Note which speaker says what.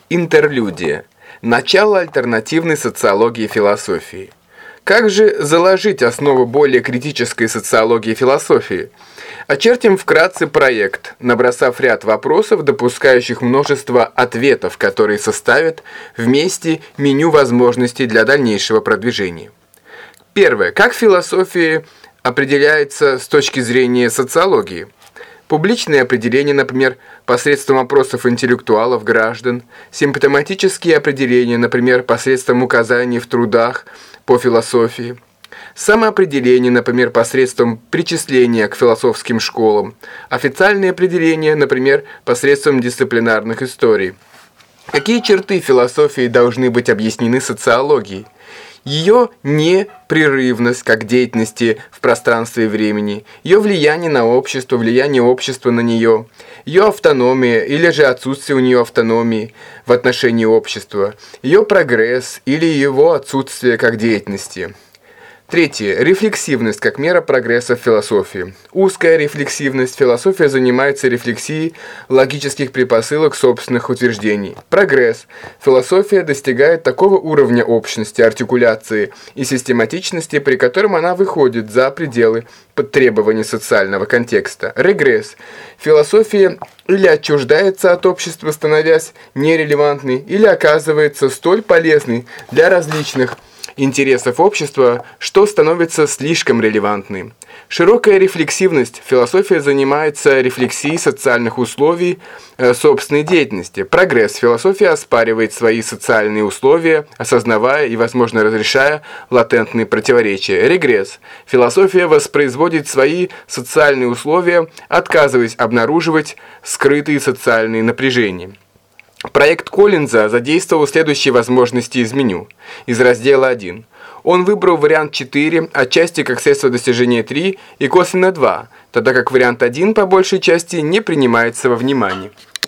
Speaker 1: Интерлюдия. Начало альтернативной социологии и философии. Как же заложить основу более критической социологии и философии? Очертим вкратце проект, набросав ряд вопросов, допускающих множество ответов, которые составят вместе меню возможностей для дальнейшего продвижения. Первое. Как философия определяется с точки зрения социологии? Публичные определения, например, посредством опросов интеллектуалов, граждан, симптоматические определения, например, посредством указаний в трудах по философии, самоопределение, например, посредством причисления к философским школам, официальные определения, например, посредством дисциплинарных историй. Какие черты философии должны быть объяснены социологией? Ее непрерывность как деятельности в пространстве и времени, ее влияние на общество, влияние общества на нее, ее автономия или же отсутствие у нее автономии в отношении общества, ее прогресс или его отсутствие как деятельности. Третье. Рефлексивность как мера прогресса в философии. Узкая рефлексивность. Философия занимается рефлексией логических предпосылок собственных утверждений. Прогресс. Философия достигает такого уровня общности, артикуляции и систематичности, при котором она выходит за пределы требований социального контекста. Регресс. Философия или отчуждается от общества, становясь нерелевантной, или оказывается столь полезной для различных интересов общества, что становится слишком релевантной. Широкая рефлексивность. Философия занимается рефлексией социальных условий собственной деятельности. Прогресс. Философия оспаривает свои социальные условия, осознавая и, возможно, разрешая латентные противоречия. Регресс. Философия воспроизводит свои социальные условия, отказываясь обнаруживать скрытые социальные напряжения. Проект Коллинза задействовал следующие возможности из меню. Из раздела 1. Он выбрал вариант 4, отчасти как средство достижения 3 и косвенно 2, тогда как вариант 1 по большей части не принимается во внимание.